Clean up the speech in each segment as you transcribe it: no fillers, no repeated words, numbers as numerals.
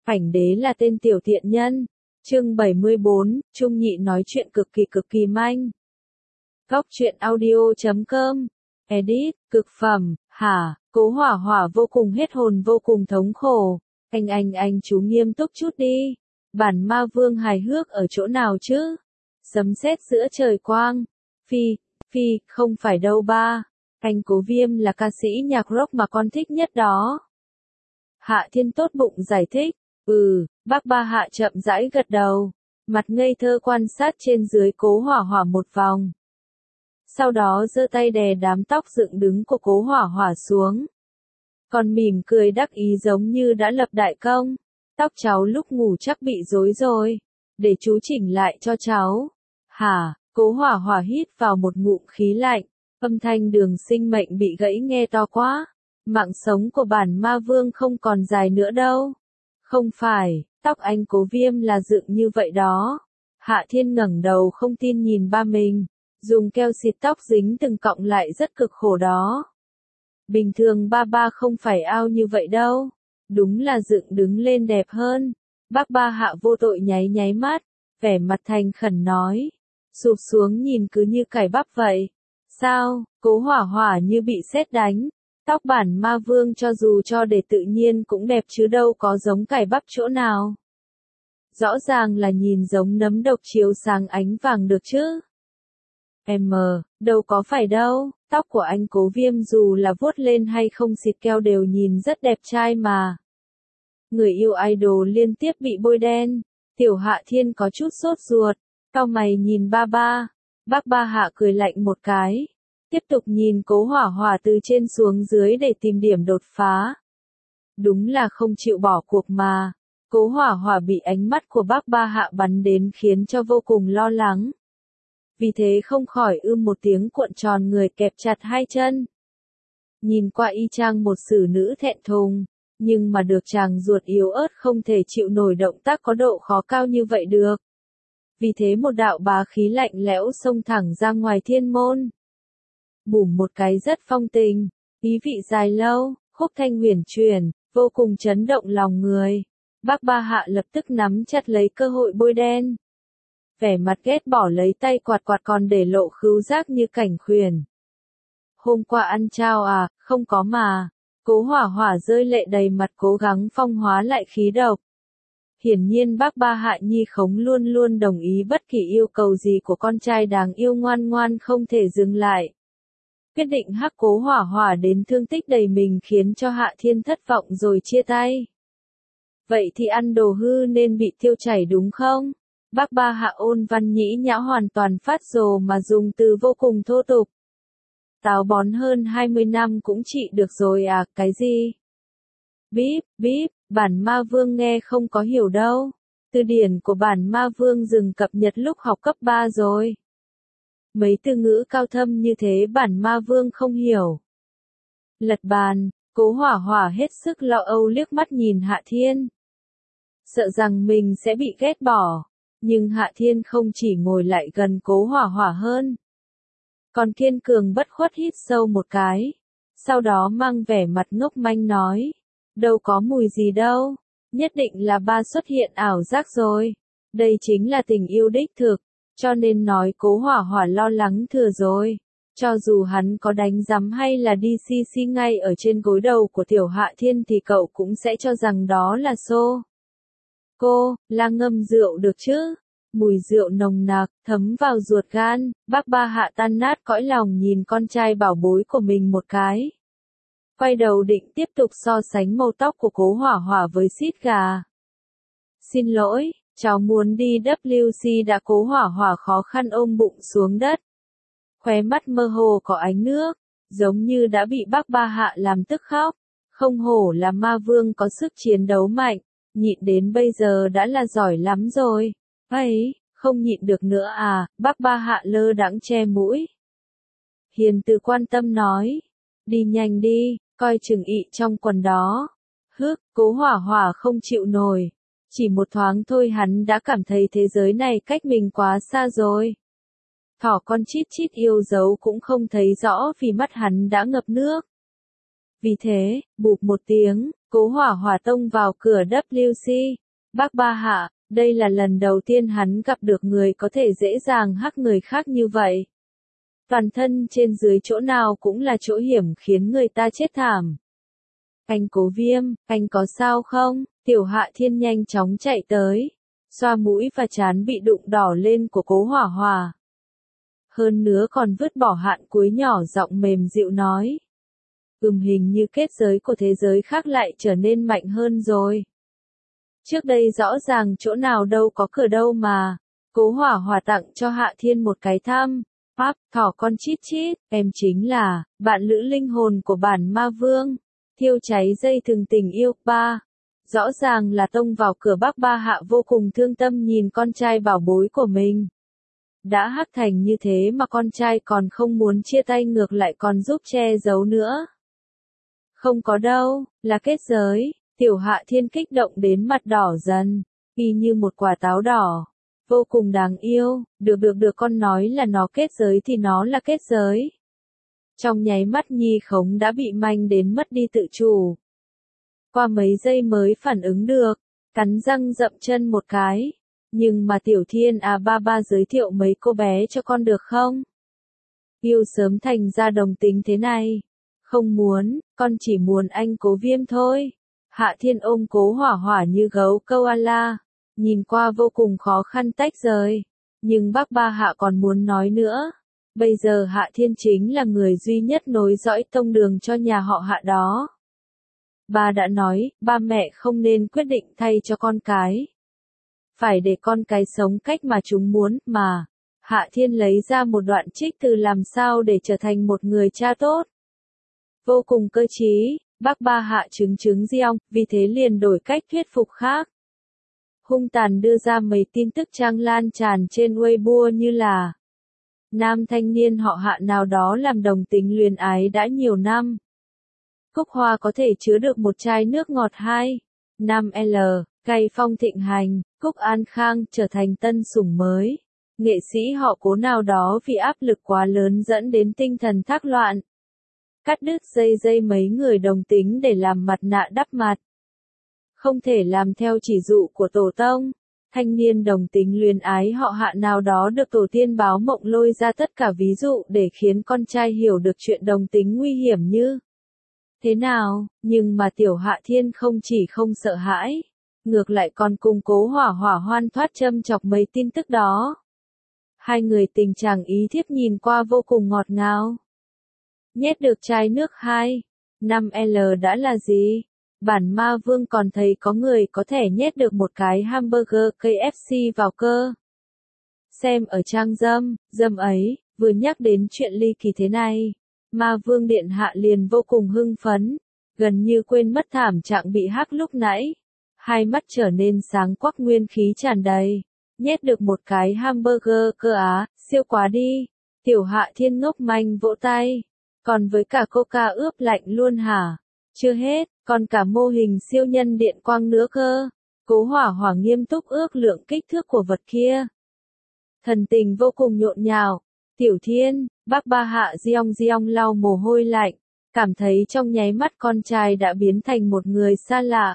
Ảnh đế là tên tiểu thiện nhân. Chương 74, Trung Nhị nói chuyện cực kỳ manh. Góc truyện audio.com. Edit, cực phẩm, hả, Cố Hỏa Hỏa vô cùng hết hồn vô cùng thống khổ. Anh chú nghiêm túc chút đi. Bản ma vương hài hước ở chỗ nào chứ? Sấm sét giữa trời quang. Phi, không phải đâu ba. Anh Cố Viêm là ca sĩ nhạc rock mà con thích nhất đó. Hạ Thiên tốt bụng giải thích. Bác Ba Hạ chậm rãi gật đầu. Mặt ngây thơ quan sát trên dưới Cố Hỏa Hỏa một vòng. Sau đó giơ tay đè đám tóc dựng đứng của Cố Hỏa Hỏa xuống. Còn mỉm cười đắc ý giống như đã lập đại công. Tóc cháu lúc ngủ chắc bị rối rồi. Để chú chỉnh lại cho cháu. Hả, Cố Hỏa Hỏa hít vào một ngụm khí lạnh. Âm thanh Đường Sinh Mệnh bị gãy nghe to quá. Mạng sống của bản ma vương không còn dài nữa đâu. Không phải, tóc anh Cố Viêm là dựng như vậy đó. Hạ Thiên ngẩng đầu không tin nhìn ba mình. Dùng keo xịt tóc dính từng cọng lại rất cực khổ đó. Bình thường ba không phải ao như vậy đâu. Đúng là dựng đứng lên đẹp hơn. Bác Ba Hạ vô tội nháy mắt. Vẻ mặt thành khẩn nói. Sụp xuống nhìn cứ như cải bắp vậy. Sao, Cố Hỏa Hỏa như bị sét đánh. Tóc bản ma vương cho dù cho để tự nhiên cũng đẹp chứ đâu có giống cải bắp chỗ nào. Rõ ràng là nhìn giống nấm độc chiếu sáng ánh vàng được chứ. Đâu có phải đâu, tóc của anh Cố Viêm dù là vuốt lên hay không xịt keo đều nhìn rất đẹp trai mà. Người yêu idol liên tiếp bị bôi đen, Tiểu Hạ Thiên có chút sốt ruột, cau mày nhìn ba. Bác Ba Hạ cười lạnh một cái. Tiếp tục nhìn Cố Hỏa Hỏa từ trên xuống dưới để tìm điểm đột phá. Đúng là không chịu bỏ cuộc mà. Cố Hỏa Hỏa bị ánh mắt của bác Ba Hạ bắn đến khiến cho vô cùng lo lắng. Vì thế không khỏi một tiếng cuộn tròn người kẹp chặt hai chân. Nhìn qua y chang một xử nữ thẹn thùng, nhưng mà được chàng ruột yếu ớt không thể chịu nổi động tác có độ khó cao như vậy được. Vì thế một đạo bá khí lạnh lẽo xông thẳng ra ngoài thiên môn. Bùm một cái rất phong tình, ý vị dài lâu, khúc thanh huyền chuyển, vô cùng chấn động lòng người. Bác Ba Hạ lập tức nắm chặt lấy cơ hội bôi đen. Vẻ mặt ghét bỏ lấy tay quạt còn để lộ khứu giác như cảnh khuyển. Hôm qua ăn chao à, không có mà. Cố Hỏa Hỏa rơi lệ đầy mặt cố gắng phong hóa lại khí độc. Hiển nhiên bác Ba Hạ nhi khống luôn đồng ý bất kỳ yêu cầu gì của con trai đáng yêu ngoan không thể dừng lại. Quyết định hắc Cố Hỏa Hỏa đến thương tích đầy mình khiến cho Hạ Thiên thất vọng rồi chia tay. Vậy thì ăn đồ hư nên bị tiêu chảy đúng không? Bác Ba Hạ ôn văn nhĩ nhã hoàn toàn phát rồ mà dùng từ vô cùng thô tục. Táo bón hơn 20 năm cũng trị được rồi à, cái gì? Bíp, bản ma vương nghe không có hiểu đâu. Từ điển của bản ma vương dừng cập nhật lúc học cấp 3 rồi. Mấy từ ngữ cao thâm như thế bản ma vương không hiểu. Lật bàn, Cố Hỏa Hỏa hết sức lo âu liếc mắt nhìn Hạ Thiên. Sợ rằng mình sẽ bị ghét bỏ. Nhưng Hạ Thiên không chỉ ngồi lại gần Cố Hỏa Hỏa hơn. Còn kiên cường bất khuất hít sâu một cái. Sau đó mang vẻ mặt ngốc manh nói. Đâu có mùi gì đâu. Nhất định là ba xuất hiện ảo giác rồi. Đây chính là tình yêu đích thực. Cho nên nói Cố Hỏa Hỏa lo lắng thừa rồi. Cho dù hắn có đánh giấm hay là đi xi ngay ở trên gối đầu của Tiểu Hạ Thiên thì cậu cũng sẽ cho rằng đó là xô. Cô, là ngâm rượu được chứ? Mùi rượu nồng nặc, thấm vào ruột gan, bác Ba Hạ tan nát cõi lòng nhìn con trai bảo bối của mình một cái. Quay đầu định tiếp tục so sánh màu tóc của Cố Hỏa Hỏa với xít gà. Xin lỗi, cháu muốn đi WC đã. Cố Hỏa Hỏa khó khăn ôm bụng xuống đất. Khóe mắt mơ hồ có ánh nước, giống như đã bị bác Ba Hạ làm tức khóc. Không hổ là ma vương có sức chiến đấu mạnh, nhịn đến bây giờ đã là giỏi lắm rồi. Ấy, không nhịn được nữa à, bác Ba Hạ lơ đãng che mũi. Hiền từ quan tâm nói, đi nhanh đi, coi chừng ị trong quần đó. Cố Hỏa Hỏa không chịu nổi. Chỉ một thoáng thôi hắn đã cảm thấy thế giới này cách mình quá xa rồi. Thỏ con chít yêu dấu cũng không thấy rõ vì mắt hắn đã ngập nước. Vì thế, bụp một tiếng, Cố Hỏa Hỏa tông vào cửa WC. Bác Ba Hạ, đây là lần đầu tiên hắn gặp được người có thể dễ dàng hắc người khác như vậy. Toàn thân trên dưới chỗ nào cũng là chỗ hiểm khiến người ta chết thảm. Anh Cố Viêm, anh có sao không? Tiểu Hạ Thiên nhanh chóng chạy tới, xoa mũi và trán bị đụng đỏ lên của Cố Hỏa Hỏa. Hơn nữa còn vứt bỏ hạn cuối nhỏ giọng mềm dịu nói. Hình như kết giới của thế giới khác lại trở nên mạnh hơn rồi. Trước đây rõ ràng chỗ nào đâu có cửa đâu mà. Cố Hỏa Hỏa tặng cho Hạ Thiên một cái thăm. Pháp, thỏ con chít chít, em chính là bạn lữ linh hồn của bản ma vương. Thiêu cháy dây thừng tình yêu. Ba. Rõ ràng là tông vào cửa Bác Ba Hạ vô cùng thương tâm nhìn con trai bảo bối của mình. Đã hắc thành như thế mà con trai còn không muốn chia tay ngược lại còn giúp che giấu nữa. Không có đâu, là kết giới. Tiểu Hạ Thiên kích động đến mặt đỏ dần, y như một quả táo đỏ. Vô cùng đáng yêu, được con nói là nó kết giới thì nó là kết giới. Trong nháy mắt Nhi Khống đã bị manh đến mất đi tự chủ. Qua mấy giây mới phản ứng được, cắn răng dậm chân một cái. Nhưng mà Tiểu Thiên à ba giới thiệu mấy cô bé cho con được không? Yêu sớm thành ra đồng tính thế này. Không muốn, con chỉ muốn anh Cố Viêm thôi. Hạ Thiên ôm Cố Hỏa Hỏa như gấu koala, nhìn qua vô cùng khó khăn tách rời. Nhưng bác Ba Hạ còn muốn nói nữa. Bây giờ Hạ Thiên chính là người duy nhất nối dõi tông đường cho nhà họ Hạ đó. Ba đã nói, ba mẹ không nên quyết định thay cho con cái. Phải để con cái sống cách mà chúng muốn, mà. Hạ Thiên lấy ra một đoạn trích từ làm sao để trở thành một người cha tốt. Vô cùng cơ trí, bác Ba Hạ chứng Giong, vì thế liền đổi cách thuyết phục khác. Hung tàn đưa ra mấy tin tức trang lan tràn trên Weibo như là nam thanh niên họ Hạ nào đó làm đồng tính luyến ái đã nhiều năm. Cúc hoa có thể chứa được một chai nước ngọt 2. Nam L, cay phong thịnh hành, Cúc An Khang trở thành tân sủng mới. Nghệ sĩ họ Cố nào đó vì áp lực quá lớn dẫn đến tinh thần thác loạn. Cắt đứt dây mấy người đồng tính để làm mặt nạ đắp mặt. Không thể làm theo chỉ dụ của tổ tông. Thanh niên đồng tính luyến ái họ Hạ nào đó được tổ tiên báo mộng lôi ra tất cả ví dụ để khiến con trai hiểu được chuyện đồng tính nguy hiểm như thế nào, nhưng mà Tiểu Hạ Thiên không chỉ không sợ hãi, ngược lại còn cùng Cố Hỏa Hỏa hoan thoát châm chọc mấy tin tức đó. Hai người tình chàng ý thiếp nhìn qua vô cùng ngọt ngào. Nhét được chai nước 2. 5L đã là gì? Bản ma vương còn thấy có người có thể nhét được một cái hamburger KFC vào cơ. Xem ở trang dâm ấy, vừa nhắc đến chuyện ly kỳ thế này. Ma vương điện hạ liền vô cùng hưng phấn, gần như quên mất thảm trạng bị hắc lúc nãy. Hai mắt trở nên sáng quắc nguyên khí tràn đầy. Nhét được một cái hamburger cơ á, siêu quá đi. Tiểu Hạ Thiên ngốc manh vỗ tay. Còn với cả coca ướp lạnh luôn hả? Chưa hết, còn cả mô hình siêu nhân điện quang nữa cơ. Cố Hỏa Hỏa nghiêm túc ước lượng kích thước của vật kia. Thần tình vô cùng nhộn nhạo. Tiểu Thiên, bác Ba Hạ Giong lau mồ hôi lạnh, cảm thấy trong nháy mắt con trai đã biến thành một người xa lạ.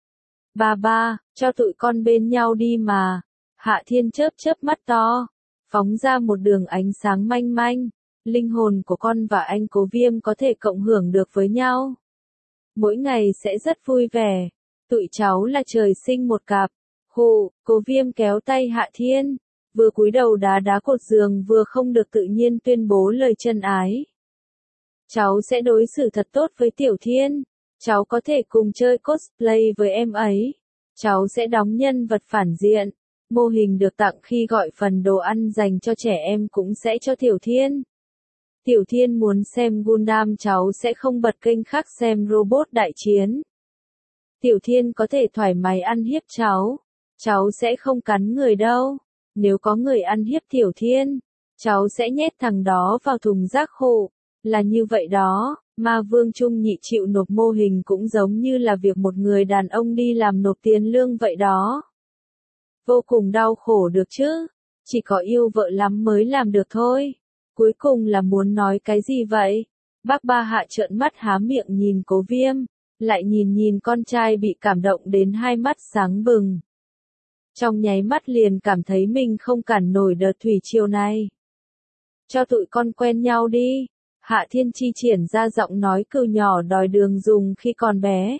Ba, cho tụi con bên nhau đi mà. Hạ Thiên chớp mắt to, phóng ra một đường ánh sáng manh manh. Linh hồn của con và anh Cố Viêm có thể cộng hưởng được với nhau. Mỗi ngày sẽ rất vui vẻ. Tụi cháu là trời sinh một cặp. Hù, Cố Viêm kéo tay Hạ Thiên, vừa cúi đầu đá cột giường vừa không được tự nhiên tuyên bố lời chân ái. Cháu sẽ đối xử thật tốt với Tiểu Thiên. Cháu có thể cùng chơi cosplay với em ấy. Cháu sẽ đóng nhân vật phản diện. Mô hình được tặng khi gọi phần đồ ăn dành cho trẻ em cũng sẽ cho Tiểu Thiên. Tiểu Thiên muốn xem Gundam cháu sẽ không bật kênh khác xem robot đại chiến. Tiểu Thiên có thể thoải mái ăn hiếp cháu. Cháu sẽ không cắn người đâu. Nếu có người ăn hiếp Tiểu Thiên, cháu sẽ nhét thằng đó vào thùng rác khô. Là như vậy đó, Ma Vương Trung Nhị chịu nộp mô hình cũng giống như là việc một người đàn ông đi làm nộp tiền lương vậy đó. Vô cùng đau khổ được chứ, chỉ có yêu vợ lắm mới làm được thôi. Cuối cùng là muốn nói cái gì vậy? Bác Ba Hạ trợn mắt há miệng nhìn Cố Viêm, lại nhìn con trai bị cảm động đến hai mắt sáng bừng. Trong nháy mắt liền cảm thấy mình không cản nổi đợt thủy triều này. Cho tụi con quen nhau đi. Hạ Thiên Chi triển ra giọng nói cừu nhỏ đòi đường dùng khi còn bé.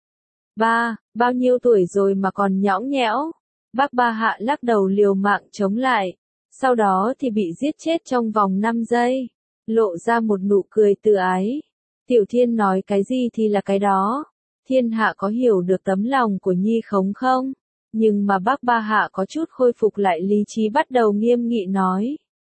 Ba, bao nhiêu tuổi rồi mà còn nhõng nhẽo? Bác Ba Hạ lắc đầu liều mạng chống lại, sau đó thì bị giết chết trong vòng 5 giây, lộ ra một nụ cười tự ái. Tiểu Thiên nói cái gì thì là cái đó. Thiên Hạ có hiểu được tấm lòng của Nhi Khống không? Nhưng mà bác Ba Hạ có chút khôi phục lại lý trí bắt đầu nghiêm nghị nói.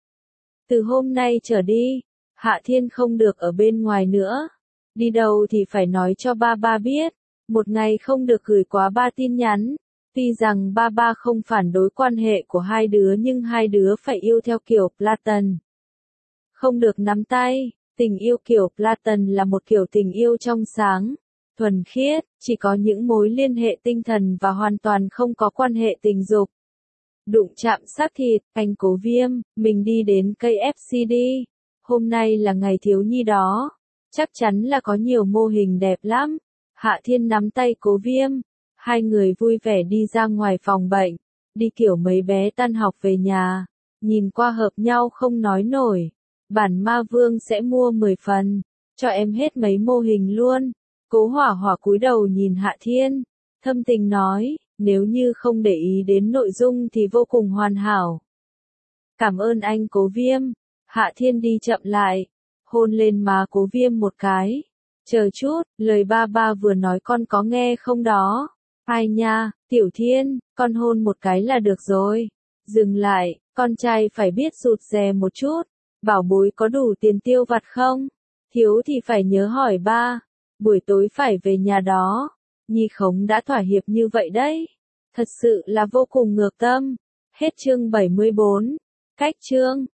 Từ hôm nay trở đi, Hạ Thiên không được ở bên ngoài nữa. Đi đâu thì phải nói cho ba biết. Một ngày không được gửi quá 3 tin nhắn. Tuy rằng ba không phản đối quan hệ của hai đứa nhưng hai đứa phải yêu theo kiểu Platon. Không được nắm tay. Tình yêu kiểu Platon là một kiểu tình yêu trong sáng, thuần khiết, chỉ có những mối liên hệ tinh thần và hoàn toàn không có quan hệ tình dục. Đụng chạm xác thịt, anh Cố Viêm, mình đi đến KFC đi. Hôm nay là ngày thiếu nhi đó. Chắc chắn là có nhiều mô hình đẹp lắm. Hạ Thiên nắm tay Cố Viêm. Hai người vui vẻ đi ra ngoài phòng bệnh. Đi kiểu mấy bé tan học về nhà. Nhìn qua hợp nhau không nói nổi. Bản Ma Vương sẽ mua 10 phần. Cho em hết mấy mô hình luôn. Cố Hỏa Hỏa cúi đầu nhìn Hạ Thiên. Thâm tình nói, nếu như không để ý đến nội dung thì vô cùng hoàn hảo. Cảm ơn anh Cố Viêm. Hạ Thiên đi chậm lại. Hôn lên má Cố Viêm một cái. Chờ chút, lời ba vừa nói con có nghe không đó? Ai nha, Tiểu Thiên, con hôn một cái là được rồi. Dừng lại, con trai phải biết rụt rè một chút. Bảo bối có đủ tiền tiêu vặt không? Thiếu thì phải nhớ hỏi ba. Buổi tối phải về nhà đó. Nhi Khống đã thỏa hiệp như vậy đấy. Thật sự là vô cùng ngược tâm. Hết chương 74. Cách chương.